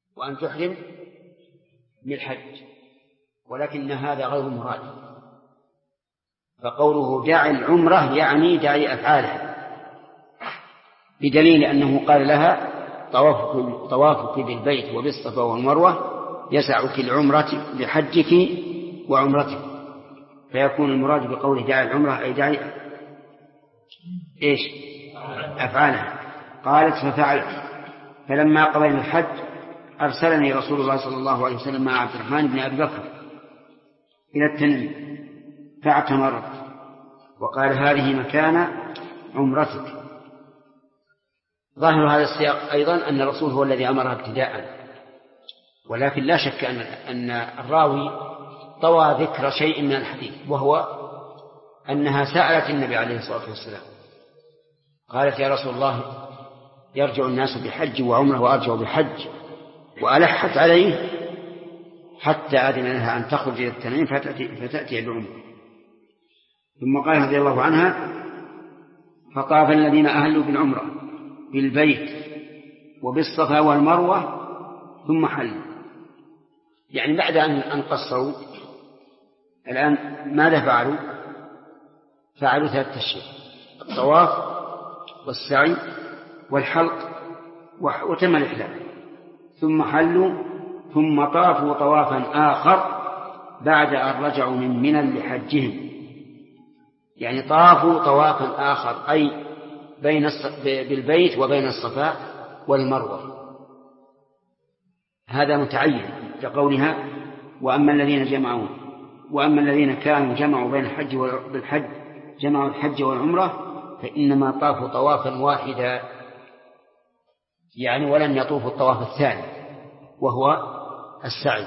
وأن تحرم بالحج، ولكن هذا غير مراد. فقوله دع العمرة يعني دع أفعالها، بدليل أنه قال لها طوافك بالبيت وبالصفا والمروة يسعك العمرة بحجك وعمرتك، فيكون المراد بقوله دع العمرة أي دع إيش؟ أفعالها. قالت ففعلت، فلما قضينا الحج أرسلني رسول الله صلى الله عليه وسلم مع عبد الرحمن بن أبي بكر إلى التنعيم فاعتمرت، وقال هذه مكان عمرتك. ظاهر هذا السياق أيضا أن الرسول هو الذي أمرها ابتداء، ولكن لا شك أن الراوي طوى ذكر شيء من الحديث، وهو أنها سألت النبي عليه الصلاة والسلام قالت يا رسول الله يرجع الناس بحج وعمره وأرجع بحج، وألحت عليه حتى أذن لها أن تخرج إلى التنعيم فتأتي بعمره. ثم قال رضي الله عنها فطاف الذين أهلوا بالعمرة بالبيت وبالصفا والمروة ثم حلوا، يعني بعد أن قصروا الآن ماذا فعلوا؟ فعلوا 3 أشياء: الطواف والسعي والحلق وتم الإحلال، ثم حلوا، ثم طافوا طوافا آخر بعد أن رجعوا من منى لحجهم، يعني طافوا طوافا آخر أي بالبيت وبين الصفا والمروة. هذا متعين كقولها وأما الذين كانوا جمعوا بين الحج بالحج جمعوا الحج والعمرة فإنما طافوا طوافا واحدا، يعني ولن يطوفوا الطواف الثاني وهو السعي.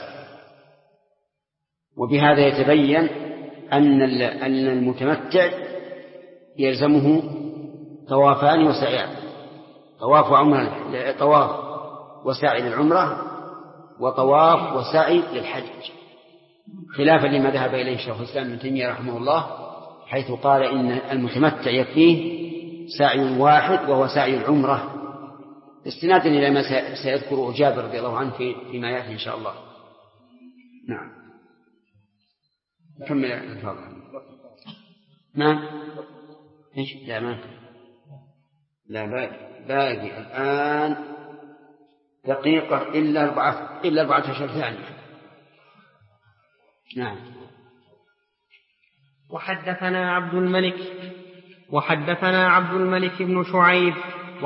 وبهذا يتبين أن المتمتع يلزمه طوافان وسعيان: طواف وسعي للعمرة، وطواف وسعي للحج، خلافا لما ذهب إليه شيخ الإسلام ابن تيمية رحمه الله، حيث قال إن المتمتع يكفيه سعي واحد وهو سعي العمرة، استنادا إلى ما سيذكره جابر رضي الله عنه فيما يأتي إن شاء الله. نعم. نكمل الفاظ. نعم. إيش؟ لا ما لا باقي الآن دقيقة إلا 14 ثانية. نعم. وحدثنا عبد الملك بن شعيب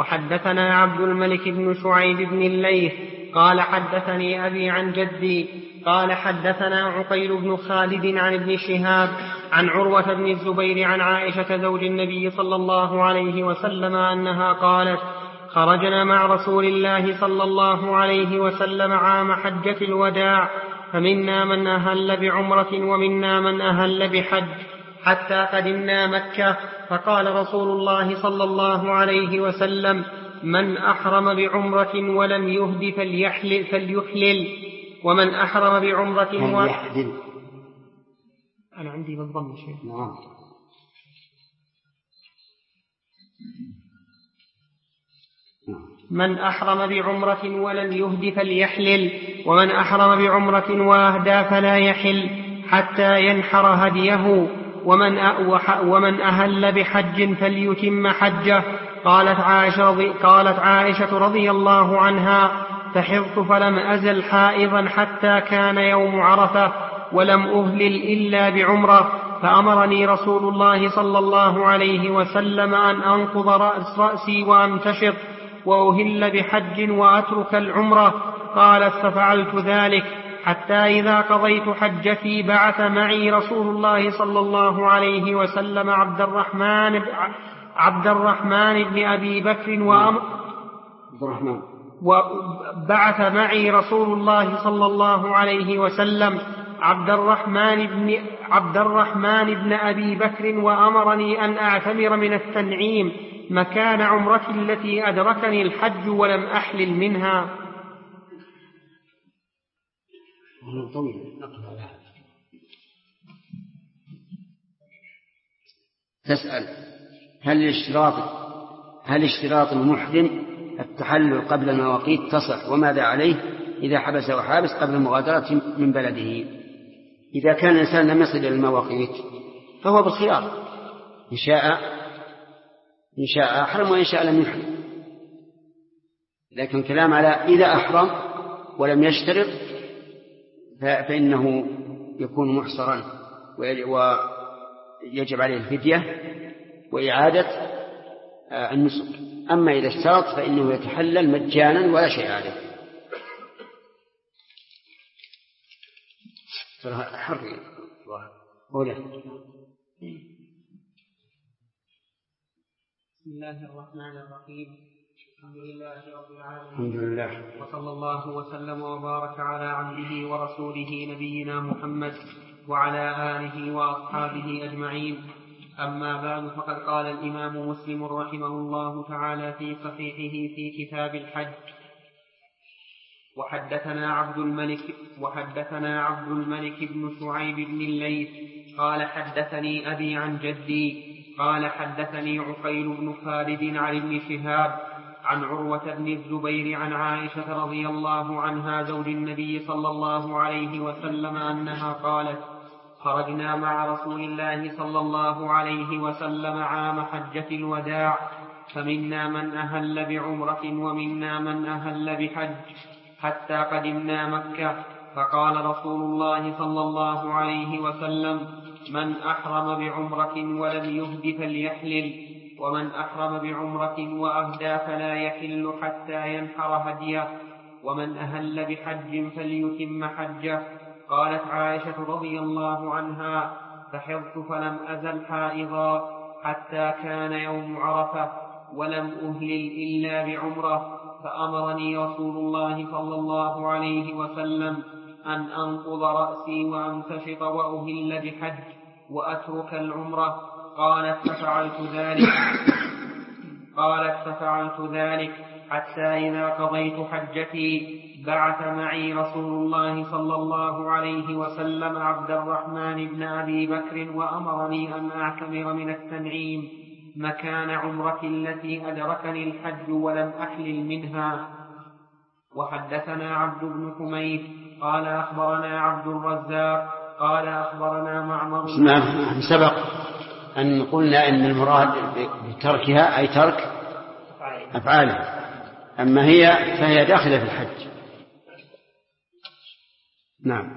بن الليث قال حدثني أبي عن جدي قال حدثنا عقيل بن خالد عن ابن شهاب عن عروة بن الزبير عن عائشة زوج النبي صلى الله عليه وسلم أنها قالت: خرجنا مع رسول الله صلى الله عليه وسلم عام حجة الوداع، فمنا من أهل بعمرة ومنا من أهل بحج، حتى قدمنا مكة، فقال رسول الله صلى الله عليه وسلم: من أحرم بعمرة ولم يهد فليحلل، ومن أحرم بعمرة أنا عندي بالضم شيء. من أحرم بعمرة ولم يهد فليحلل، ومن أحرم بعمرة وأهدى فلا يحل حتى ينحر هديه، ومن أهل بحج فليتم حجه. قالت عائشة رضي الله عنها: فحضت فلم أزل حائضا حتى كان يوم عرفة، ولم أهلل إلا بعمرة، فأمرني رسول الله صلى الله عليه وسلم أن أنقض رأسي وأمتشط وأهل بحج وأترك العمرة. قالت: ففعلت ذلك حتى إذا قضيت حجتي بعث معي رسول الله صلى الله عليه وسلم عبد الرحمن بن أبي بكر وبعث معي رسول الله صلى الله عليه وسلم عبد الرحمن بن أبي بكر وأمرني أن أعتمر من التنعيم مكان عمرتي التي أدركني الحج ولم أحلل منها. تسأل هل اشتراط المحرم التحلل قبل المواقيت تصح، وماذا عليه إذا حبسه حابس قبل المغادرة من بلده. إذا كان الإنسان لم يصل إلى المواقيت فهو بالخيار، إن شاء أحرم وإن شاء لم يحرم. لكن كلام على إذا أحرم ولم يشترط فإنه يكون محصرا ويجب عليه الفدية وإعادة النسك. أما إذا اشترط فإنه يتحلل مجانا ولا شيء عليه. حري قوله. بسم الله الرحمن الرحيم. الحمد لله رب العالمين، الحمد لله، وصلى الله وسلم وبارك على عبده ورسوله نبينا محمد وعلى آله وأصحابه أجمعين. أما بعد، فقد قال الإمام مسلم رحمه الله تعالى في صحيحه في كتاب الحج: وحدثنا عبد الملك بن شعيب بن الليث قال حدثني أبي عن جدي قال حدثني عقيل بن خالد عن ابن شهاب عن عروة بن الزبير عن عائشة رضي الله عنها زوج النبي صلى الله عليه وسلم أنها قالت: خرجنا مع رسول الله صلى الله عليه وسلم عام حجة الوداع، فمنا من أهل بعمرة ومنا من أهل بحج، حتى قدمنا مكة، فقال رسول الله صلى الله عليه وسلم: من أحرم بعمرة ولم يهد فليحلل، ومن أحرم بعمرة وأهدى فلا يحل حتى ينحر هديه، ومن أهل بحج فليتم حجه. قالت عائشة رضي الله عنها: فحضت فلم أزل حائضا حتى كان يوم عرفة، ولم أهلل إلا بعمرة، فأمرني رسول الله صلى الله عليه وسلم أن أنقض رأسي وأمتشط وأهل بحج وأترك العمرة. قالت ففعلت ذلك حتى إذا قضيت حجتي بعث معي رسول الله صلى الله عليه وسلم عبد الرحمن بن أبي بكر وأمرني أن أعتمر من التنعيم مكان عمرتي التي أدركني الحج ولم أحلل منها. وحدثنا عبد بن حميد قال أخبرنا عبد الرزاق قال أخبرنا معمر. سبق أن قلنا أن المراد بتركها أي ترك أفعالها، أما هي فهي داخلة في الحج. نعم.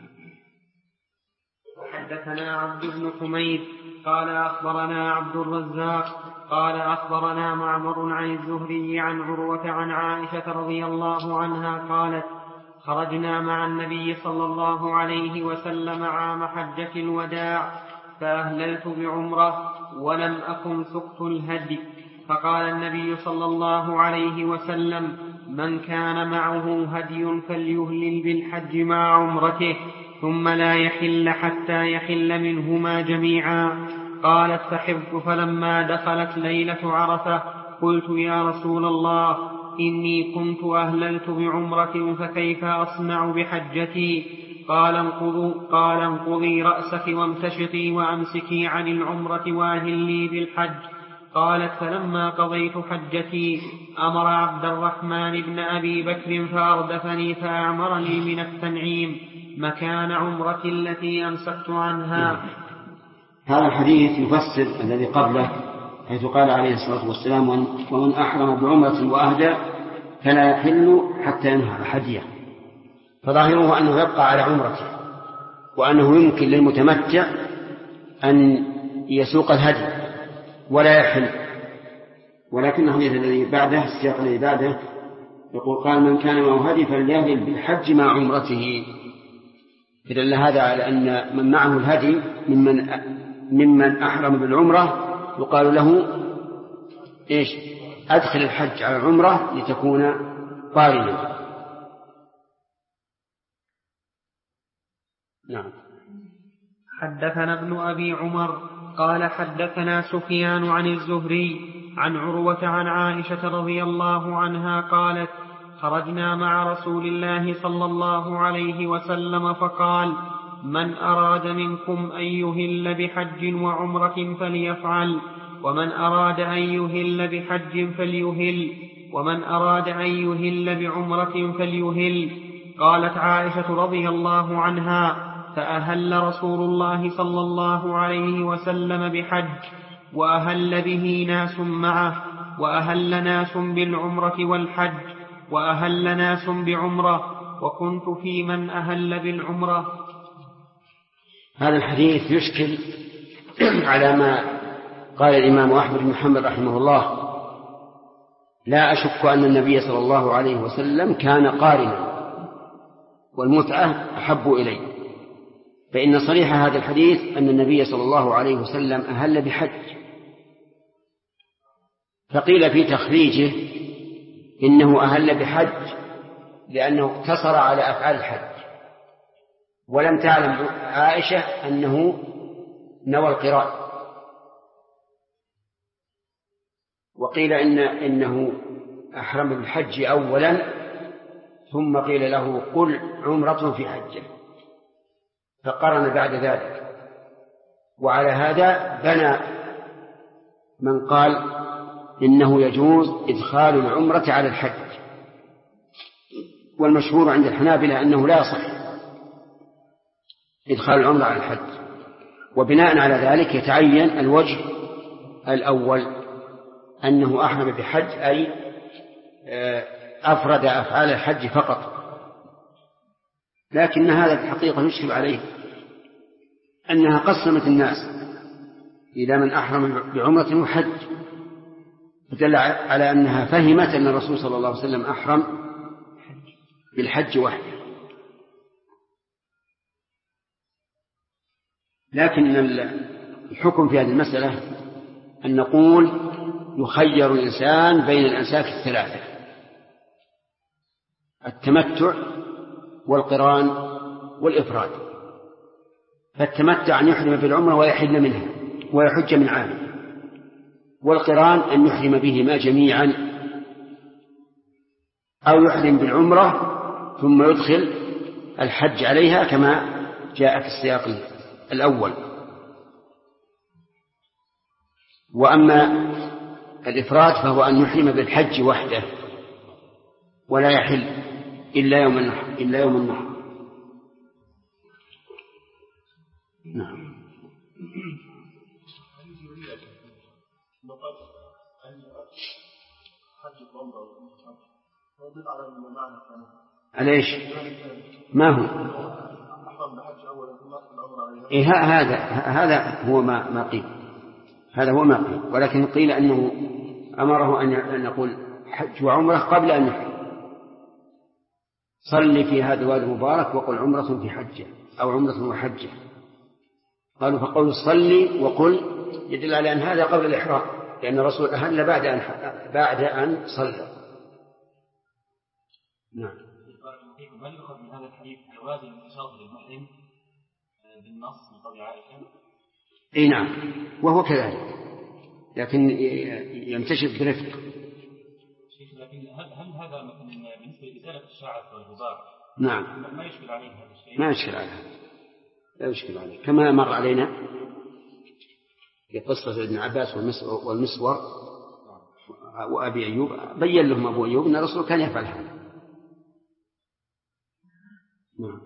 حدثنا عبد بن حميد قال أخبرنا عبد الرزاق قال أخبرنا معمر عن الزهري عن عروة عن عائشة رضي الله عنها قالت: خرجنا مع النبي صلى الله عليه وسلم عام حجة الوداع، فأهللت بعمرة ولم أكن سقت الهدي، فقال النبي صلى الله عليه وسلم: من كان معه هدي فليهلل بالحج مع عمرته، ثم لا يحل حتى يحل منهما جميعا. قالت: فحفظت فلما دخلت ليلة عرفة قلت: يا رسول الله، إني كنت أهللت بعمرة فكيف أصنع بحجتي؟ قال: انقضي رأسك وامتشطي وأمسكي عن العمرة وأهلي بالحج. قالت: فلما قضيت حجتي أمر عبد الرحمن بن أبي بكر فأردفني فأعمرني من التنعيم مكان عمرتي التي أمسكت عنها. هذا الحديث يفسر الذي قبله، حيث قال عليه الصلاة والسلام: ومن أحرم بعمرة وأهدى فلا يحل حتى ينهر هديه. فظاهره أنه يبقى على عمرته، وأنه يمكن للمتمتع أن يسوق الهدي ولا يحل. ولكن الحديث الذي بعده، السياق الذي بعده، يقول: قال: من كان معه هدي فليهلل بالحج مع عمرته. فدل هذا على أن من معه الهدي ممن أحرم بالعمرة يقال له إيش؟ أدخل الحج على العمرة لتكون قارنا. نعم. حدثنا ابن أبي عمر قال حدثنا سفيان عن الزهري عن عروة عن عائشة رضي الله عنها قالت: خرجنا مع رسول الله صلى الله عليه وسلم فقال: من أراد منكم أن يهل بحج وعمرة فليفعل، ومن أراد أن يهل بحج فليهل، ومن أراد أن يهل بعمرة فليهل. قالت عائشة رضي الله عنها: فأهل رسول الله صلى الله عليه وسلم بحج، وأهل به ناس معه، وأهل ناس بالعمرة والحج، وأهل ناس بعمرة، وكنت في من أهل بالعمرة. هذا الحديث يشكل على ما قال الإمام أحمد بن محمد رحمه الله: لا أشك أن النبي صلى الله عليه وسلم كان قارنا والمتعة أحب إليه، فإن صريح هذا الحديث أن النبي صلى الله عليه وسلم أهل بحج. فقيل في تخريجه إنه أهل بحج لأنه اقتصر على أفعال الحج، ولم تعلم عائشة أنه نوى القران. وقيل إنه أحرم بالحج أولا، ثم قيل له: قل عمرة في حجة، فقرن بعد ذلك. وعلى هذا بنى من قال إنه يجوز إدخال العمرة على الحج، والمشهور عند الحنابلة أنه لا يصح إدخال العمرة على الحج. وبناء على ذلك يتعين الوجه الأول أنه أحرم بحج، أي أفرد أفعال الحج فقط. لكن هذا الحقيقة يشكل عليه أنها قسمت الناس إلى من أحرم بعمرة وحج، فدل على أنها فهمت أن الرسول صلى الله عليه وسلم أحرم بالحج وحده. لكن الحكم في هذه المسألة أن نقول يخير الإنسان بين الأنساك الثلاثة: التمتع والقران والإفراد. فالتمتع أن يحرم بالعمرة ويحل منها ويحج من عامه، والقران أن يحرم بهما جميعا، أو يحرم بالعمرة ثم يدخل الحج عليها كما جاء في السياق الأول. وأما الإفراد فهو أن يحرم بالحج وحده ولا يحل إلا يوم النحر. نعم. عليش ما هو هذا هو ما قيل، هذا هو ما قيل. ولكن قيل أنه أمره أن يقول حج وعمرة قبل أن يحرم. صل في هذا الوادي المبارك وقل عمرة في حجة أو عمرة وحجة. قالوا فقول صلي وقل يدل على أن هذا قبل الإحرام، لأن الرسول أهل بعد أن صلى. نعم. هل يؤخذ من هذا الحديث جواز الانتشاط للمحرم بالنص من قول عائشة؟ اي نعم، وهو كذلك، لكن ينتشط برفق. لكن هل هذا مثلا بالنسبة لإزالة الشعث والغبار؟ نعم. ما يشكل عليه هذا الشيء؟ ما يشكل عليه، لا يشكل عليه، كما مر علينا في قصة ابن عباس والمسور وأبي أيوب، بين لهم أبو أيوب أن الرسول كان يفعل هذا. نعم.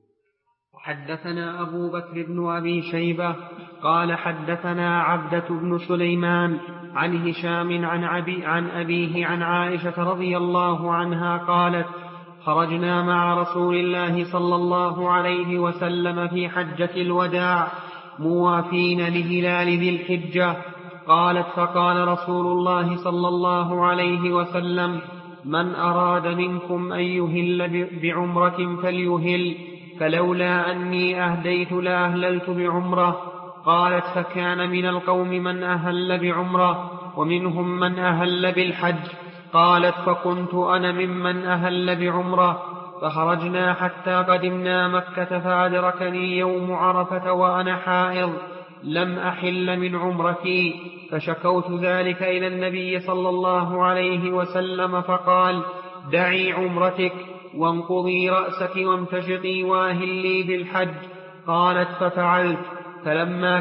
حدثنا أبو بكر بن أبي شيبة قال حدثنا عبدة بن سليمان عن هشام عن أبيه عن عائشة رضي الله عنها قالت: خرجنا مع رسول الله صلى الله عليه وسلم في حجة الوداع موافين لهلال ذي الحجة. قالت: فقال رسول الله صلى الله عليه وسلم: من أراد منكم أن يهل بعمرة فليهل، فلولا أني أهديت لأهللت بعمرة. قالت: فكان من القوم من أهل بعمرة ومنهم من أهل بالحج. قالت: فكنت أنا ممن أهل بعمرة. فخرجنا حتى قدمنا مكة فأدركني يوم عرفة وأنا حائض لم أحل من عمرتي، فشكوت ذلك إلى النبي صلى الله عليه وسلم فقال: دعي عمرتك وانقضي رأسك وامتشطي واهلي بالحج. قالت: ففعلت.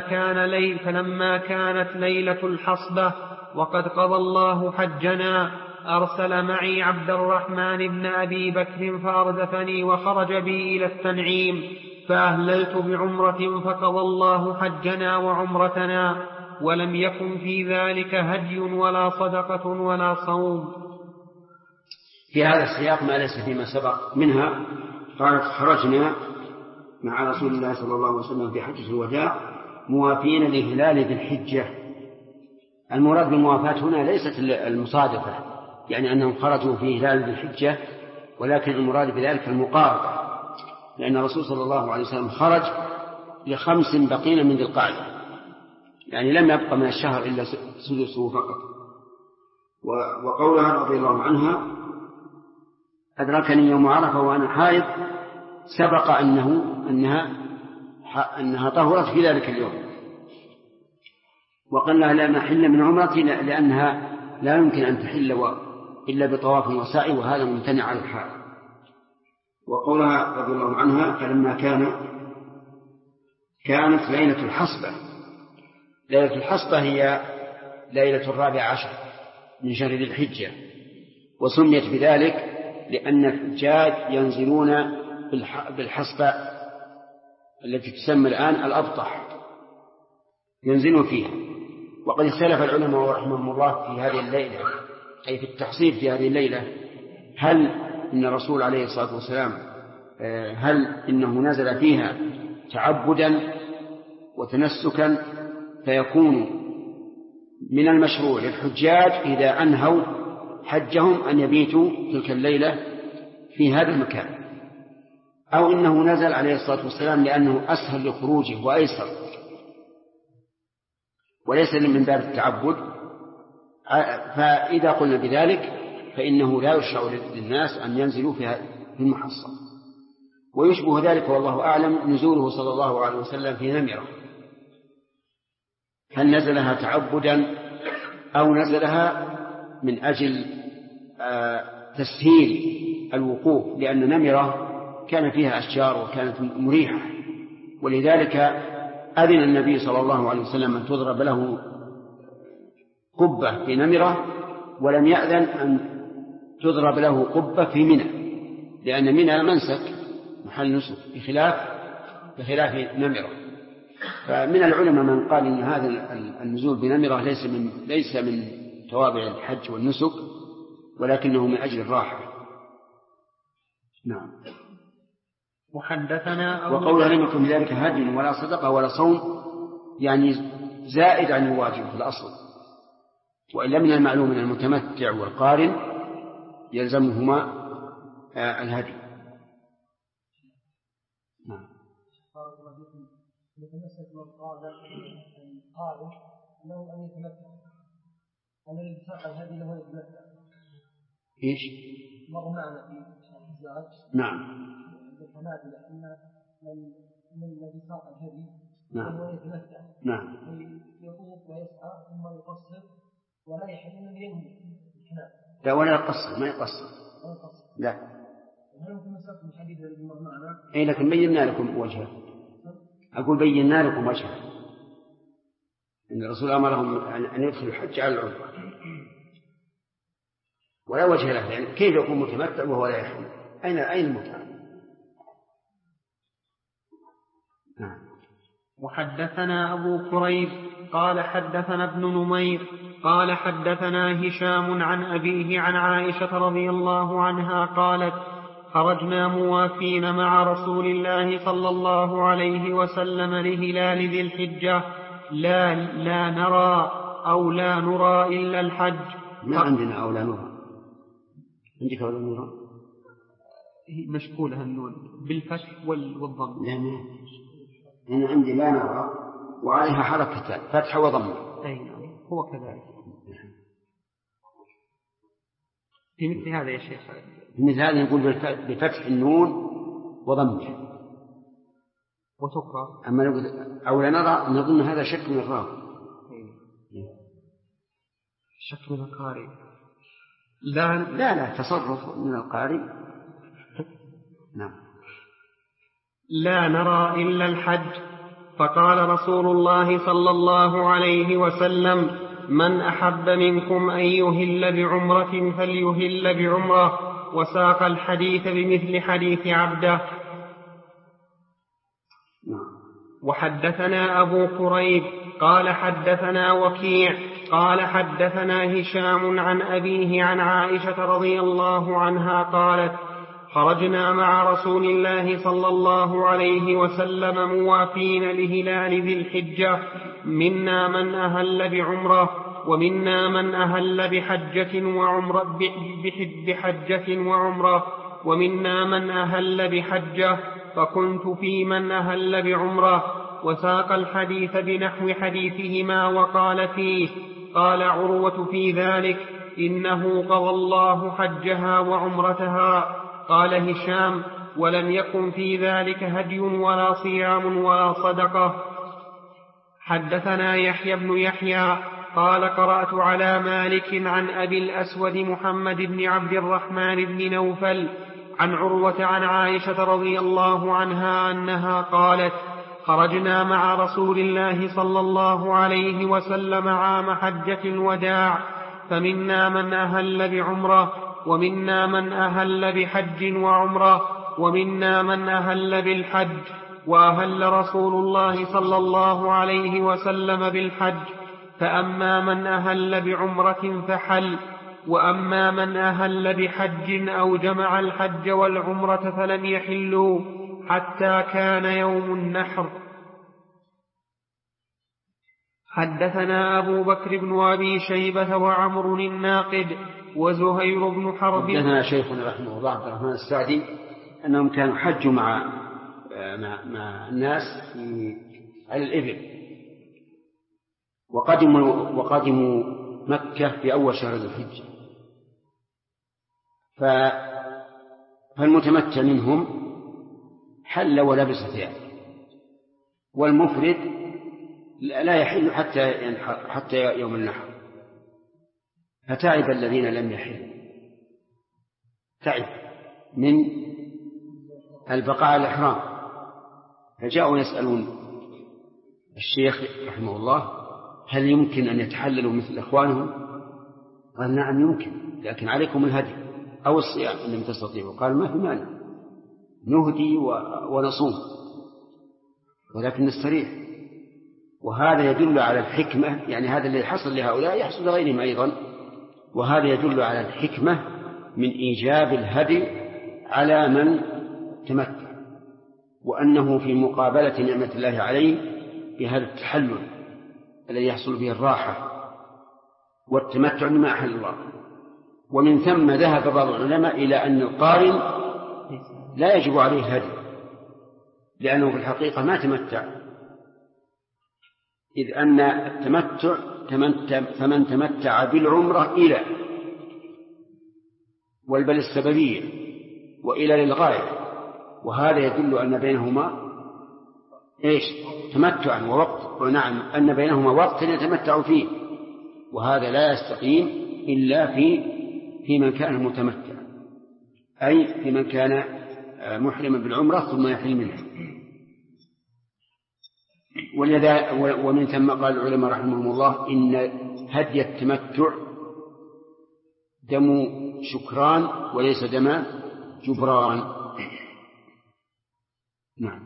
فلما كانت ليلة الحصبة وقد قضى الله حجنا أرسل معي عبد الرحمن بن أبي بكر فأردفني وخرج بي إلى التنعيم فأهللت بعمرة فقضى الله حجنا وعمرتنا ولم يكن في ذلك هدي ولا صدقة ولا صوم. في هذا السياق ما ليس فيما سبق منها. قالت خرجنا مع رسول الله صلى الله عليه وسلم في حجة الوداع موافين لهلال ذي الحجة. المراد بالموافاة هنا ليست المصادفة، يعني أنهم خرجوا في هلال ذي الحجة، ولكن المراد بذلك المقاربة، لأن الرسول صلى الله عليه وسلم خرج ل5 بقين من ذي القعدة، يعني لم يبقى من الشهر إلا سدسه فقط. وقولها رضي الله عنها أدركني يوم عرفة وأنا حائض سبق أنها طهرت في ذلك اليوم. وقال لها لا محل من عمرتي لأنها لا يمكن أن تحل إلا بطواف وسعي، وهذا ممتنع على الحال. وقولها رضي الله عنها فلما كانت ليلة الحصبة. ليلة الحصبة هي ليلة 14 من شهر ذي الحجة، وسميت بذلك لأن الحجاج ينزلون بالحصبة التي تسمى الآن الأبطح، ينزلون فيها. وقد اختلف العلماء رحمهم الله في هذه الليلة، أي في التحصيل في هذه الليلة، هل إن الرسول عليه الصلاة والسلام هل إنه نزل فيها تعبدا وتنسكا فيكون من المشروع للحجاج إذا أنهوا حجهم أن يبيتوا تلك الليلة في هذا المكان، أو إنه نزل عليه الصلاة والسلام لأنه أسهل لخروجه وأيسر وليس من باب التعبد. فإذا قلنا بذلك فإنه لا يشرع للناس أن ينزلوا في المحصن. ويشبه ذلك والله أعلم نزوله صلى الله عليه وسلم في نمرة، هل نزلها تعبدا أو نزلها من أجل تسهيل الوقوف، لأن نمرة كان فيها أشجار وكانت مريحة، ولذلك أذن النبي صلى الله عليه وسلم أن تضرب له قبة في نمرة، ولم يأذن أن تضرب له قبة في منى، لأن منى منسك محل نسك بخلاف نمرة. فمن العلماء من قال إن هذا النزول بنمرة ليس من توابع الحج والنسك، ولكنه من أجل الراحة. نعم. وقولها لم يكن ذلك هدي ولا صدقة ولا صوم، يعني زائد عن الواجب في الأصل، وإلا من المعلوم من المتمتع والقارن يلزمهما الهدي. نعم. يتمسك بالقارن له أن يتمتع، أن الإنساق الهدي له يتمتع. إيش؟ مر معنا في الزواج. نعم. الحنابلة أن الذي ساق الهدي وهو يتمتع. نعم. يطوف ويسعى ثم يقصر ولا يحل من ينوي. لا ولا يقصر، ما يقصر. لا. هل يتمسك بالحديث الذي مر معنا؟ إيه لكن بينا لكم وجهه. أقول بينا لكم وجهه. إن الرسول أمرهم أن يدخلوا الحج على العمرة، ولا وجه له، يعني كيف يكون متمتع وهو لا يحل؟ أين المتعة؟ وحدثنا أبو كريب قال حدثنا ابن نمير قال حدثنا هشام عن أبيه عن عائشة رضي الله عنها قالت خرجنا موافين مع رسول الله صلى الله عليه وسلم لهلال ذي الحجة لا نرى أو لا نرى إلا الحج. ما عندنا أو لا نرى. عندك أو لا نرى؟ مشكولها النون بالفتح والضم. لا ما هنا عندي لا نرى وعليها حركتان فتح وضم. أي هو كذلك. في مثل هذا يا شيخ، في مثل هذا نقول بفتح النون وضمها وتقرأ. أما نقول أو لا نرى نظن هذا شك من الراوي. شك من القارئ. لا تصرف من القارئ. نعم. لا نرى إلا الحج. فقال رسول الله صلى الله عليه وسلم من أحب منكم أن يهل بعمرة فليهل بعمرة، وساق الحديث بمثل حديث عبده. وحدثنا أبو كريب قال حدثنا وكيع قال حدثنا هشام عن أبيه عن عائشة رضي الله عنها قالت: خرجنا مع رسول الله صلى الله عليه وسلم موافين لهلال ذي الحجة، منا من أهل بعمرة ومنا من أهل بحجة وعمرة ومنا من أهل بحجة، فكنت في من أهل بعمرة. وساق الحديث بنحو حديثهما وقال فيه: قال عروة في ذلك: إنه قضى الله حجها وعمرتها. قال هشام: ولم يكن في ذلك هدي ولا صيام ولا صدقة. حدثنا يحيى بن يحيى قال: قرأت على مالك عن أبي الأسود محمد بن عبد الرحمن بن نوفل عن عروة عن عائشة رضي الله عنها أنها قالت: خرجنا مع رسول الله صلى الله عليه وسلم عام حجة الوداع، فمنا من أهل بعمرة ومنا من أهل بحج وعمرة ومنا من أهل بالحج، وأهل رسول الله صلى الله عليه وسلم بالحج، فأما من أهل بعمرة فحل، وأما من أهل بحج أو جمع الحج والعمرة فلم يحلوا حتى كان يوم النحر. حدثنا أبو بكر بن أبي شيبة وعمر الناقد وزهير بن حرب. حدثنا شيخنا رحمه الله عبد الرحمن السعدي أنهم كانوا حجوا مع الناس على الإبل، وقدموا مكة في أول شهر ذي الحجة، فالمتمتع منهم حل ولبس ثياب، والمفرد لا يحل حتى يوم النحر. فتعب الذين لم يحلوا، تعب من البقاء على الإحرام، فجاءوا يسألون الشيخ رحمه الله: هل يمكن أن يتحللوا مثل إخوانهم؟ قال: نعم يمكن، لكن عليكم الهدي أو الصيام إن لم تستطيعوا. قال: ما في مانع، نهدي ونصوم، ولكن نستريح. وهذا يدل على الحكمة، يعني هذا الذي حصل لهؤلاء يحصل لغيرهم أيضا، وهذا يدل على الحكمة من إيجاب الهدي على من تمتع، وأنه في مقابلة نعمة الله عليه بهذا التحلل الذي يحصل به الراحة والتمتع بما أحل الله. ومن ثم ذهب بعض العلماء إلى أن القارن لا يجب عليه هدي، لأنه في الحقيقة ما تمتع، إذ أن التمتع فمن تمتع بالعمرة إلى، والبل السببية، وإلى للغاية، وهذا يدل أن بينهما تمتعا ووقت، ونعم أن بينهما وقت يتمتع فيه، وهذا لا يستقيم إلا في من كان متمتع، أي في من كان محرما بالعمرة ثم يحل منها. ومن ثم قال العلماء رحمهم الله: إن هدي التمتع دم شكران وليس دم جبران. نعم.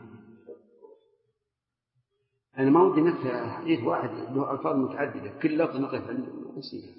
أنا ما ودي نكتب حديث واحد له ألفاظ متعددة، كل لفظ نقف عنده نسيها.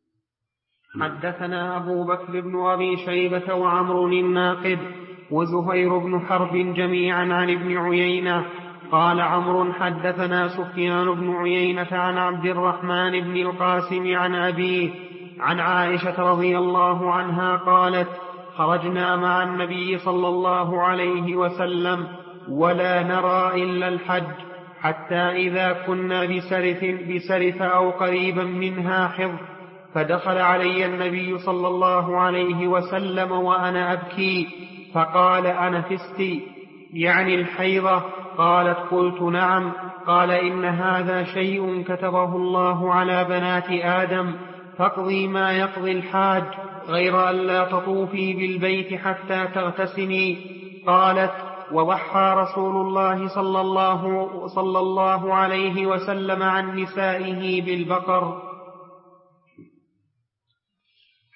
حدثنا أبو بكر بن أبي شيبة وعمر الناقد وزهير بن حرب جميعا عن ابن عيينة. قال عمرو: حدثنا سفيان بن عيينة عن عبد الرحمن بن القاسم عن أبيه عن عائشة رضي الله عنها قالت: خرجنا مع النبي صلى الله عليه وسلم ولا نرى إلا الحج، حتى إذا كنا بسرث أو قريبا منها حض، فدخل علي النبي صلى الله عليه وسلم وأنا أبكي، فقال: أنفستي؟ يعني الحيضة؟ قالت: قلت: نعم. قال: إن هذا شيء كتبه الله على بنات آدم، فاقضي ما يقضي الحاج، غير أن لا تطوفي بالبيت حتى تغتسلي. قالت: وضحى رسول الله صلى الله عليه وسلم عن نسائه بالبقر.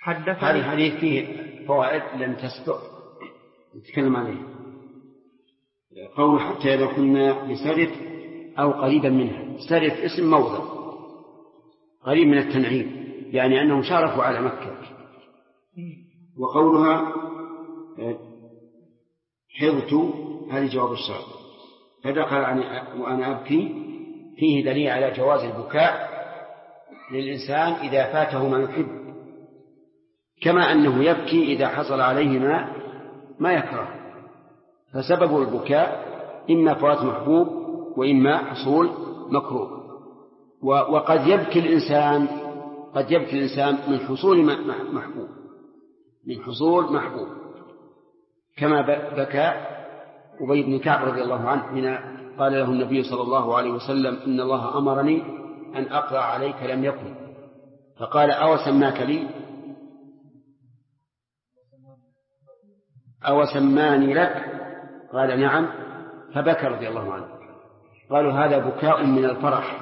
هذا الحديث فيه فوائد لم تسبق نتكلم عليه. قول حتى إذا كنا بسرف أو قريبا منها. سرف اسم موضع قريب من التنعيم، يعني أنهم شارفوا على مكة. وقولها حضت هذه جواب الشرط، فدخل وأنا أبكي فيه دليل على جواز البكاء للإنسان إذا فاته ما يحب، كما أنه يبكي إذا حصل عليه ما يكره. فسبب البكاء إما فوات محبوب وإما حصول مكروه. وقد يبكي الإنسان من حصول محبوب كما بكى أبي بن كعب رضي الله عنه حين قال له النبي صلى الله عليه وسلم إن الله أمرني أن أقرأ عليك لم يكن، فقال أو سماك لي أو سماني لك؟ قال نعم، فبكى رضي الله عنه. قالوا هذا بكاء من الفرح.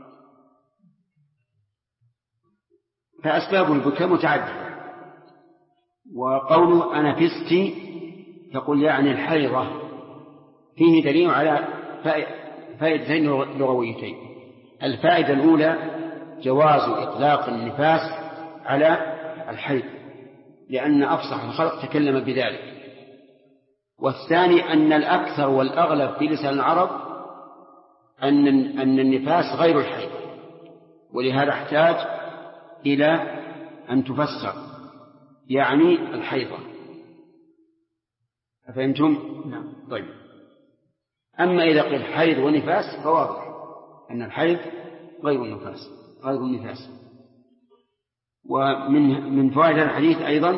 فأسباب البكاء متعددة. وقوله أنا فستي تقول يعني الحيضة، فيه دليل على فائدتين لغويتين. الفائدة الأولى جواز إطلاق النفاس على الحيض، لأن أفصح الخلق تكلم بذلك. والثاني أن الأكثر والأغلب في لسان العرب أن النفاس غير الحيض، ولهذا احتاج إلى أن تفسر يعني الحيضة. أفهمتم؟ نعم. طيب، أما إذا قيل حيض ونفاس فواضح أن الحيض غير النفاس. ومن فوائد الحديث أيضا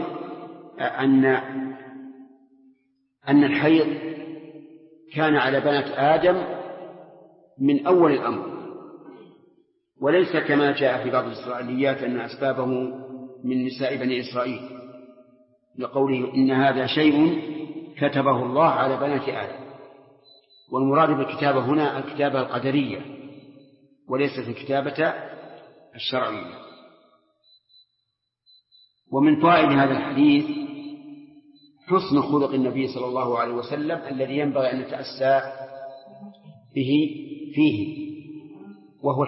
أن الحيض كان على بنات آدم من أول الأمر، وليس كما جاء في بعض الإسرائيليات أن أسبابه من نساء بني إسرائيل، لقوله إن هذا شيء كتبه الله على بنات آدم. والمراد بالكتابة هنا الكتابة القدرية وليست الكتابة الشرعية. ومن فوائد هذا الحديث حسن خلق النبي صلى الله عليه وسلم الذي ينبغي أن نتأسى به فيه، وهو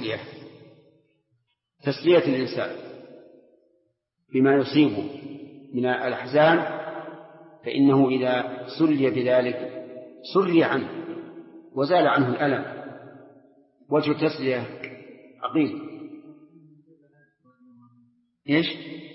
تسلية الإنسان بما يصيبه من الأحزان، فإنه إذا سلي بذلك سري عنه وزال عنه الألم. وجه التسلية عقيم. إيش؟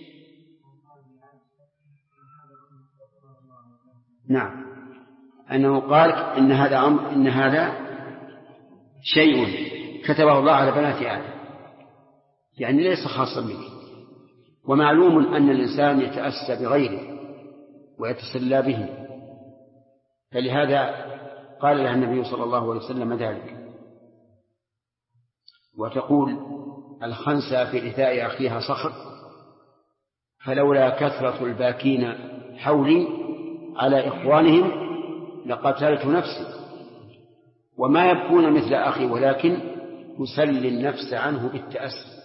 نعم، أنه قال إن هذا شيء كتبه الله على بنات آدم، يعني ليس خاصا بك. ومعلوم أن الإنسان يتأسى بغيره ويتسلى به، فلهذا قال لها النبي صلى الله عليه وسلم ذلك. وتقول الخنسة في رثاء أخيها صخر، فلولا كثرة الباكين حولي على إخوانهم لقتلت نفسي، وما يبكون مثل أخي ولكن أسلي النفس عنه بالتأسي.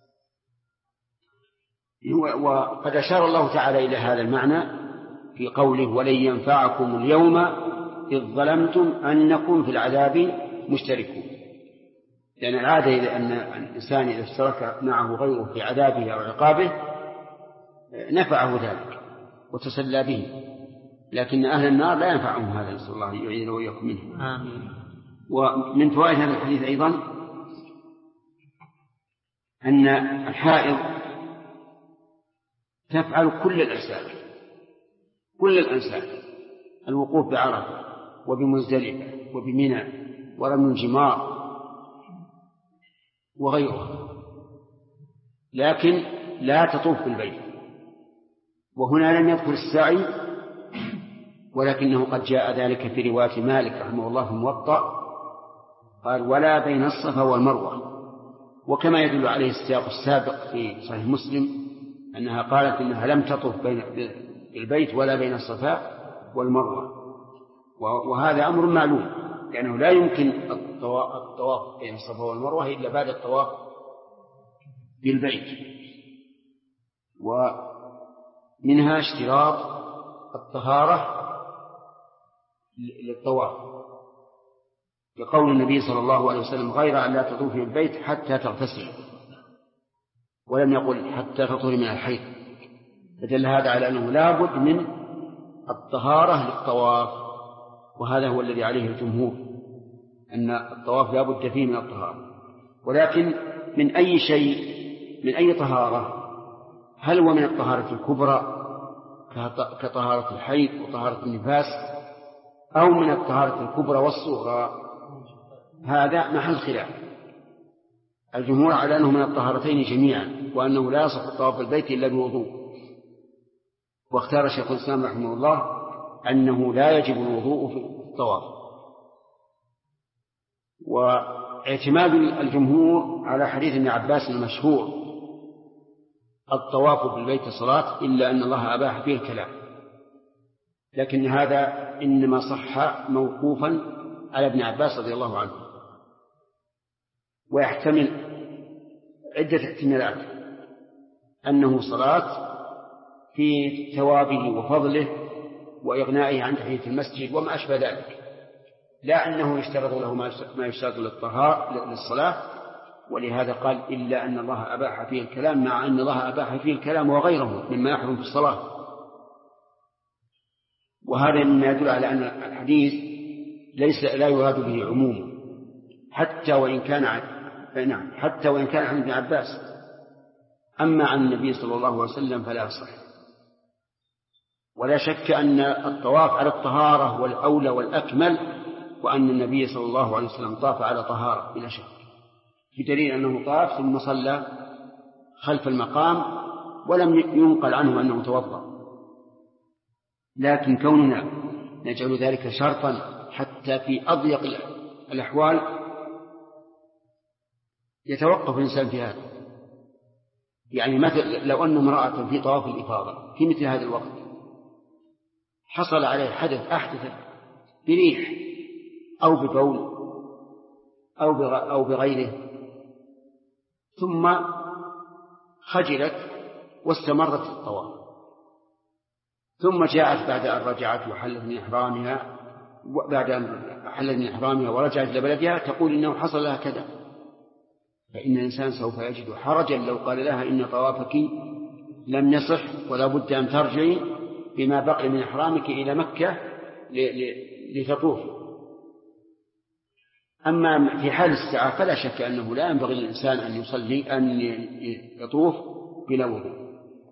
وقد أشار الله تعالى إلى هذا المعنى في قوله ولن ينفعكم اليوم إذ ظلمتم أنكم في العذاب مشتركون. لأن العادة أن الإنسان إذا اشترك معه غيره في عذابه أو عقابه نفعه ذلك وتسلى به، لكن أهل النار لا ينفعهم هذا، نسأل الله يعيذنا وإياكم منه. آمين. ومن فوائد هذا الحديث أيضا أن الحائض تفعل كل الأنساك، الوقوف بعرفة وبمزدلفة وبمنى ورمي الجمار وغيرها، لكن لا تطوف بالبيت. وهنا لم يذكر السعي، ولكنه قد جاء ذلك في رواية مالك رحمه الله في الموطأ، قال ولا بين الصفا والمروة. وكما يدل عليه السياق السابق في صحيح مسلم أنها قالت إنها لم تطوف بالبيت ولا بين الصفا والمروة. وهذا أمر معلوم، لأنه لا يمكن الطواف بين الصفا والمروة إلا بعد الطواف بالبيت. منها اشتراط الطهارة للطواف، لقول النبي صلى الله عليه وسلم: غير أن لا تطوفي البيت حتى تغتسلي، ولم يقل حتى تطهري من الحيض، فدل هذا على أنه لا بد من الطهارة للطواف، وهذا هو الذي عليه الجمهور، أن الطواف لا بد فيه من الطهارة. ولكن من أي شيء، من أي طهارة؟ هل هو من الطهارة الكبرى كطهارة الحيض وطهارة النفاس، أو من الطهارة الكبرى والصغرى؟ هذا محل خلاف. الجمهور على أنه من الطهارتين جميعا، وأنه لا يصح الطواف بالبيت إلا بوضوء. واختار شيخ الإسلام رحمه الله أنه لا يجب الوضوء في الطواف. واعتماد الجمهور على حديث ابن عباس المشهور: الطواف بالبيت صلاة إلا أن الله أباح فيه الكلام، لكن هذا إنما صح موقوفا على ابن عباس رضي الله عنه، ويحتمل عدة احتمالات: أنه صلاة في ثوابه وفضله وإغنائه عن تحية المسجد وما أشبه ذلك، لا أنه يشترط له ما يشترط للصلاة. ولهذا قال: إلا أن الله أباح فيه الكلام، مع أن الله أباح فيه الكلام وغيره مما يحرم في الصلاة. وهذا مما يدل على أن الحديث لا يراد به عموم، حتى وإن كان عن ابن عباس. أما عن النبي صلى الله عليه وسلم فلا يصح. ولا شك أن الطواف على الطهارة والأولى والأكمل، وأن النبي صلى الله عليه وسلم طاف على طهارة بلا شك، بدليل أنه طاف ثم صلى خلف المقام ولم ينقل عنه أنه توضأ. لكن كوننا نجعل ذلك شرطا حتى في أضيق الأحوال، يتوقف الإنسان في هذا. يعني مثل لو أن امرأة في طواف الإفاضة في مثل هذا الوقت حصل عليه أحدث بريح أو ببول أو بغيره، ثم خجلت واستمرت في الطواف، ثم جاءت بعد أن رجعت وحلت من إحرامها، بعد أن حلت من إحرامها ورجعت لبلدها تقول إنه حصل لها كذا، فإن الإنسان سوف يجد حرجا لو قال لها إن طوافك لم يصح ولا بد أن ترجعي بما بقي من إحرامك إلى مكة لتطوفي. أما في حال الساعة فلا شك أنه لا ينبغي للإنسان أن يطوف بلا وضوء.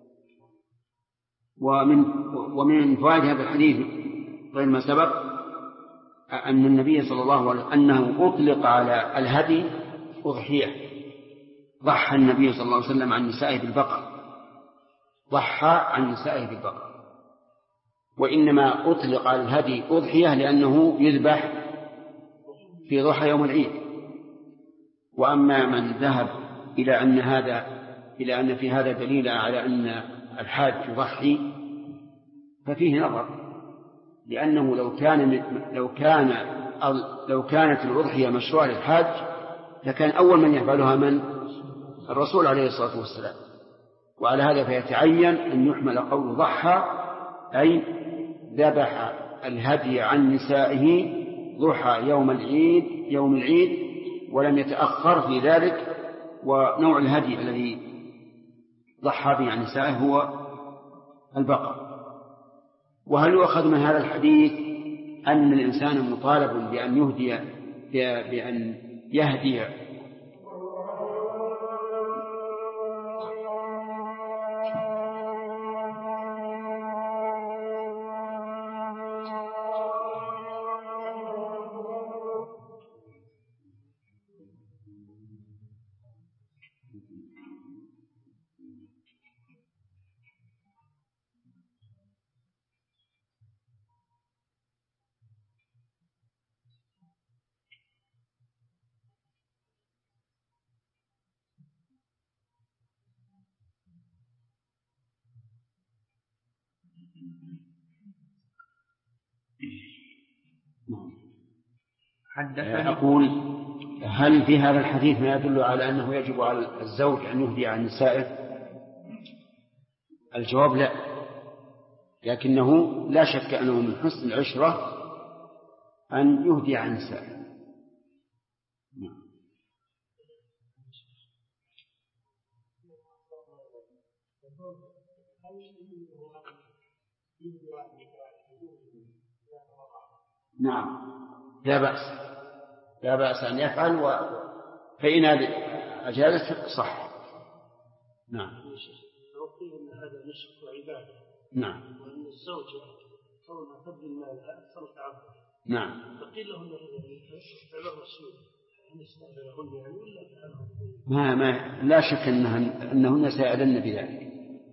ومن فوائد هذا الحديث غير ما سبق أن النبي صلى الله عليه وسلم أنه أطلق على الهدي أضحية. ضحى النبي صلى الله عليه وسلم عن نسائه بالبقر، ضحى عن نسائه بالبقر. وإنما أطلق على الهدي أضحية لأنه يذبح في ضحى يوم العيد. وأما من ذهب إلى أن في هذا دليل على أن الحاج يضحي ففيه نظر، لأنه لو كانت الأضحية مشروعة للحاج لكان أول من يفعلها من الرسول عليه الصلاة والسلام. وعلى هذا فيتعين أن يحمل قول ضحى أي ذبح الهدي عن نسائه ضحى يوم العيد ولم يتأخر في ذلك. ونوع الهدي الذي ضحى به عن نسائه هو البقر. وهل يؤخذ من هذا الحديث أن الإنسان مطالب بأن يهدي أقول هل في هذا الحديث ما يدل على أنه يجب على الزوج أن يهدي عن نسائه؟ الجواب لا، لكنه لا شك أنه من حسن العشرة أن يهدي عن النساء. نعم لا بأس أن يفعل، فإن أجازت صح. نعم. وقيل أن هذا نشق وعبادة. نعم. وأن الزوجة كونها تبذل مالها أكثر تعبها. نعم. فقيل لهن تعبر رسول أن يستأذنهن يعني ولا ما لا شك أنهن سيأذن بذلك،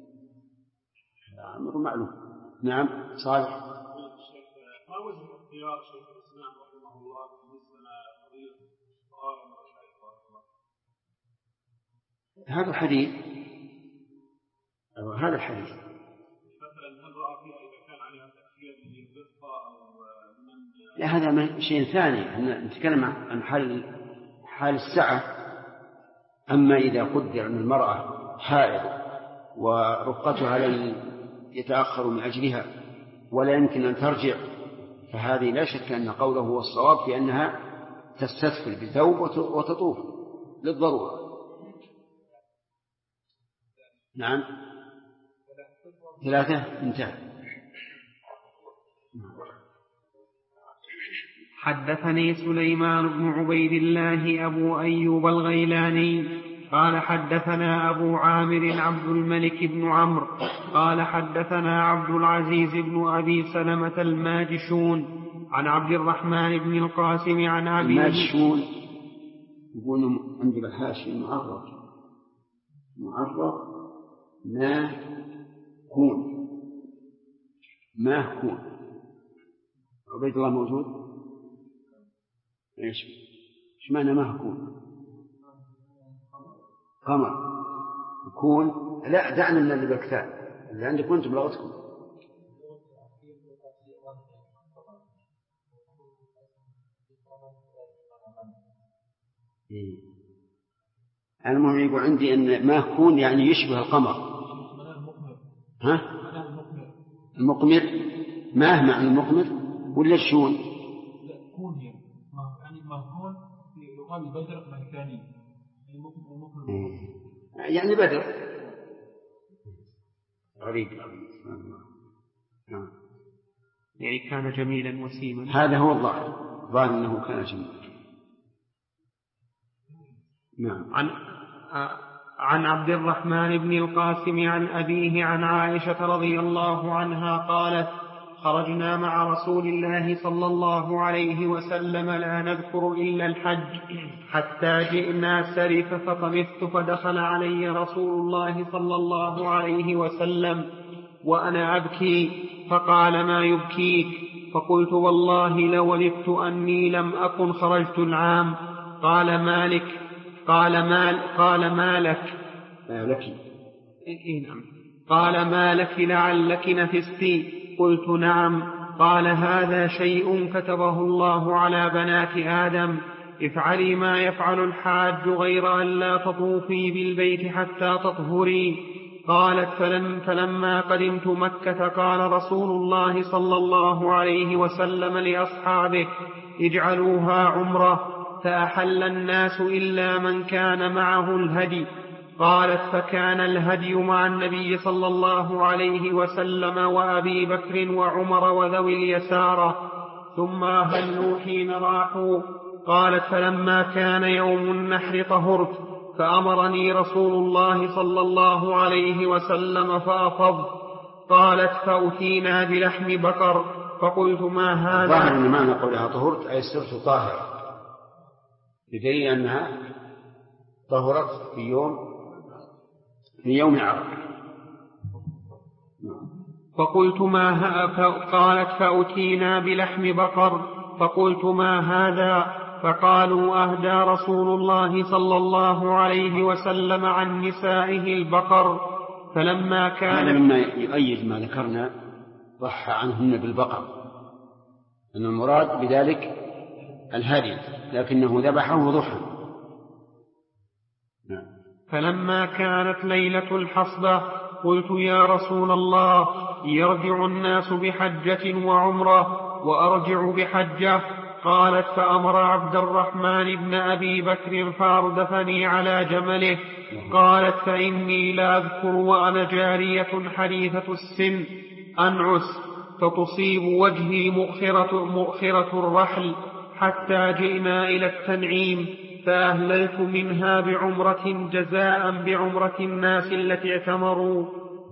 أمر معلوم. نعم صالح. ما وجه اختيار شيخ الإسلام رحمه الله بالنسبة لقضية الصائم هذا الحديث مثلا هل رأى فيها إذا كان عليها تأخير من الرفقة أو من لا، هذا شيء ثاني. نتكلم عن حال السعة. أما إذا قدر أن المرأة حائض ورفقتها لن يتأخر من أجلها ولا يمكن أن ترجع، فهذه لا شك أن قوله هو الصواب في أنها تستثفل بثوب وتطوف للضرورة. نعم 3 انتهى. حدثني سليمان بن عبيد الله أبو أيوب الغيلاني قال حدثنا أبو عامر عبد الملك بن عمرو قال حدثنا عبد العزيز بن أبي سلمة الماجشون عن عبد الرحمن بن القاسم عن أبيه. الماجشون يقولون عند الحاشي معرض ما كون. عبيد الله موجود؟ ايش معنى ما كون؟ قمر يكون. لا دعنا من اللي بالكتاب اللي عندكم انتم بلغتكم. المهم يقول عندي ان ما كون يعني يشبه القمر. ها المقمر ما معنى المقمر ولا الشون؟ لا كون يعني ما كون يقال بدر مكاني يعني بدر غريب. يعني كان جميلا وسيما. هذا هو الظاهر أنه كان جميلا. نعم. عن عبد الرحمن بن القاسم عن أبيه عن عائشة رضي الله عنها قالت خرجنا مع رسول الله صلى الله عليه وسلم لا نذكر إلا الحج حتى جئنا سرف فطمثت فدخل علي رسول الله صلى الله عليه وسلم وأنا أبكي فقال ما يبكيك؟ فقلت والله لوددت أني لم أكن خرجت العام. قال مالك قال ما لك لعلك نفستي؟ قلت نعم. قال هذا شيء كتبه الله على بنات آدم افعلي ما يفعل الحاج غير أن لا تطوفي بالبيت حتى تطهري. قالت فلما قدمت مكة قال رسول الله صلى الله عليه وسلم لأصحابه اجعلوها عمرة فأحل الناس إلا من كان معه الهدي. قالت فكان الهدي مع النبي صلى الله عليه وسلم وأبي بكر وعمر وذوي اليسارة ثم أهلوا حين راحوا. قالت فلما كان يوم النحر طهرت فأمرني رسول الله صلى الله عليه وسلم فأفضت. قالت فأتينا بلحم بقر فقلت ما هذا؟ ظاهر أن معنى قولها طهرت أي صرت طاهرة بدليل أنها طهرت في يوم عرفة. فقلت قالت فأتينا بلحم بقر فقلت ما هذا؟ فقالوا أهدى رسول الله صلى الله عليه وسلم عن نسائه البقر. فلما كان هذا مما يؤيد ما ذكرنا ضحى عنهن بالبقر أن المراد بذلك الهدي لكنه ذبحه ضحى. فلما كانت ليلة الحصبة قلت يا رسول الله يرجع الناس بحجة وعمرة وأرجع بحجة؟ قالت فأمر عبد الرحمن بن أبي بكر فأردفني على جمله. قالت فإني لا أذكر وأنا جارية حديثة السن أنعس فتصيب وجهي مؤخرة الرحل حتى جئنا إلى التنعيم فأهللت منها بعمرة جزاء بعمرة الناس التي اعتمروا.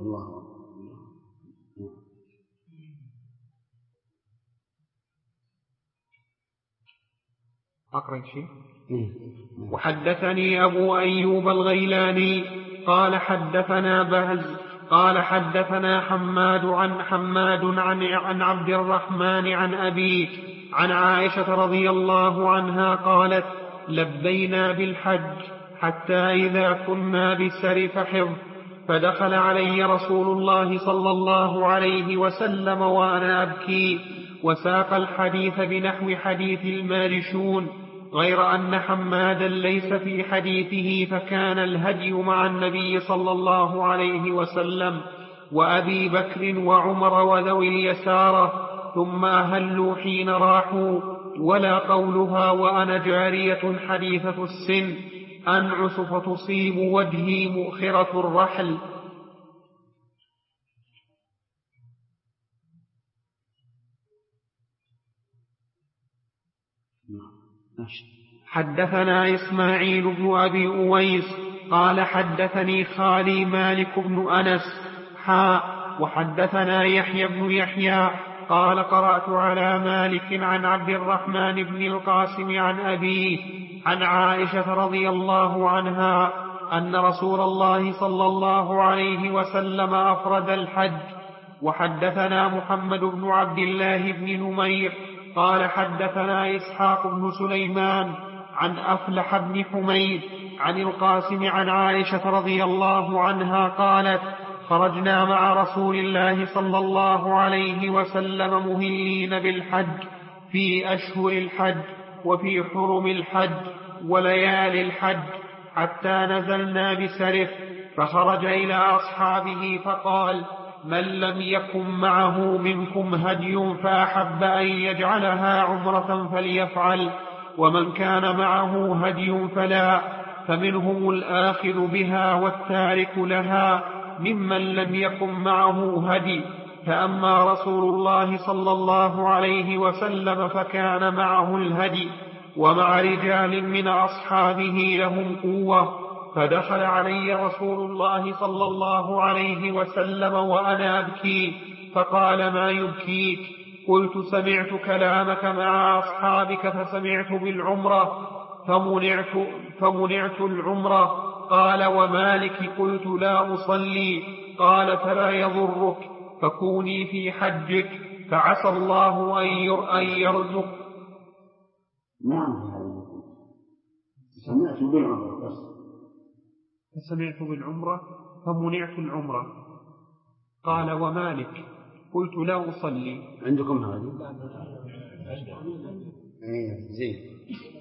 أقرأ شيء. وحدثني أبو أيوب الغيلاني قال حدثنا بهز قال حدثنا حماد عن عبد الرحمن عن أبيه عن عائشة رضي الله عنها قالت لبينا بالحج حتى إذا كنا بسرف حفظ فدخل علي رسول الله صلى الله عليه وسلم وأنا أبكي وساق الحديث بنحو حديث المارشون غير أن حمادا ليس في حديثه فكان الهدي مع النبي صلى الله عليه وسلم وأبي بكر وعمر وذوي اليسارة ثم أهلوا حين راحوا ولا قولها وأنا جارية حديثة السن أنعس فتصيب وجهي مؤخرة الرحل. حدثنا إسماعيل بن أبي أويس قال حدثني خالي مالك بن أنس وحدثنا يحيى بن يحيى قال قرأت على مالك عن عبد الرحمن بن القاسم عن أبيه عن عائشة رضي الله عنها أن رسول الله صلى الله عليه وسلم أفرد الحج. وحدثنا محمد بن عبد الله بن نمير قال حدثنا إسحاق بن سليمان عن أفلح بن حميد عن القاسم عن عائشة رضي الله عنها قالت خرجنا مع رسول الله صلى الله عليه وسلم مهلين بالحج في أشهر الحج وفي حرم الحج وليالي الحج حتى نزلنا بسرف فخرج إلى أصحابه فقال من لم يكن معه منكم هدي فأحب أن يجعلها عمرة فليفعل ومن كان معه هدي فلا فمنهم الآخذ بها والتارك لها ممن لم يكن معه هدي. فأما رسول الله صلى الله عليه وسلم فكان معه الهدي ومع رجال من أصحابه لهم قوة فدخل علي رسول الله صلى الله عليه وسلم وأنا أبكي فقال ما يبكيك؟ قلت سمعت كلامك مع أصحابك فسمعت بالعمرة فمنعت العمرة. قال ومالك؟ قلت لا أصلي. قال فلا يضرك فكوني في حجك فعسى الله أن يرزق. نعم سمعت بالعمرة بس فسمعت بالعمرة فمنعت العمرة. قال ومالك؟ قلت لا أصلي. عندكم هذه؟ زين.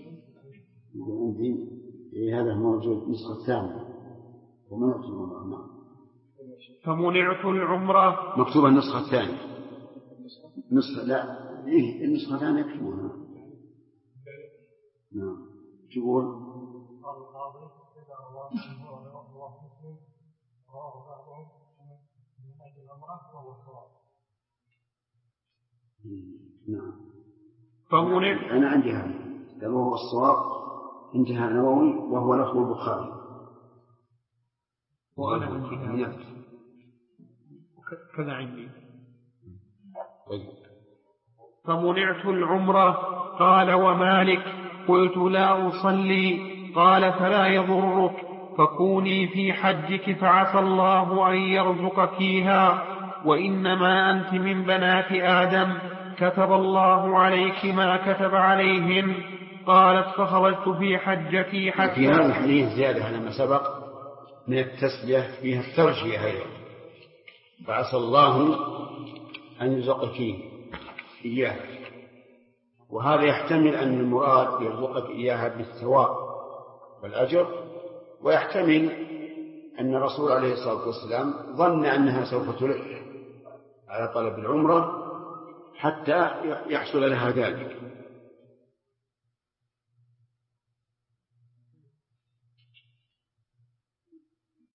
عندي هذا موجود نسخة ثانية ومنعت العمرة. نعم فمنعت العمرة مكتوبة النسخة الثانية. نسخة لا النسخة الثانية يكتبونها. نعم تقول نعم أنا عندي هذا قال وهو الصواب انتهى نووي وهو لفظ البخاري وأنا عندي هذا كذا عندي. فمنعت العمرة. قال ومالك؟ قلت لا أصلي. قال فلا يضرك فكوني في حجك فعسى الله أن يرزقكيها وإنما أنت من بنات آدم كتب الله عليك ما كتب عليهن. قالت فخرجت في حجتي حتى. في هذا الحديث زيادة على ما سبق من التسلية فيها الترجية أيضا فعسى الله أن يرزقك إياها وهذا يحتمل أن المراد يرزقك إياها بالثواب والأجر ويحتمل أن الرسول عليه الصلاة والسلام ظن أنها سوف تلح على طلب العمرة حتى يحصل لها ذلك،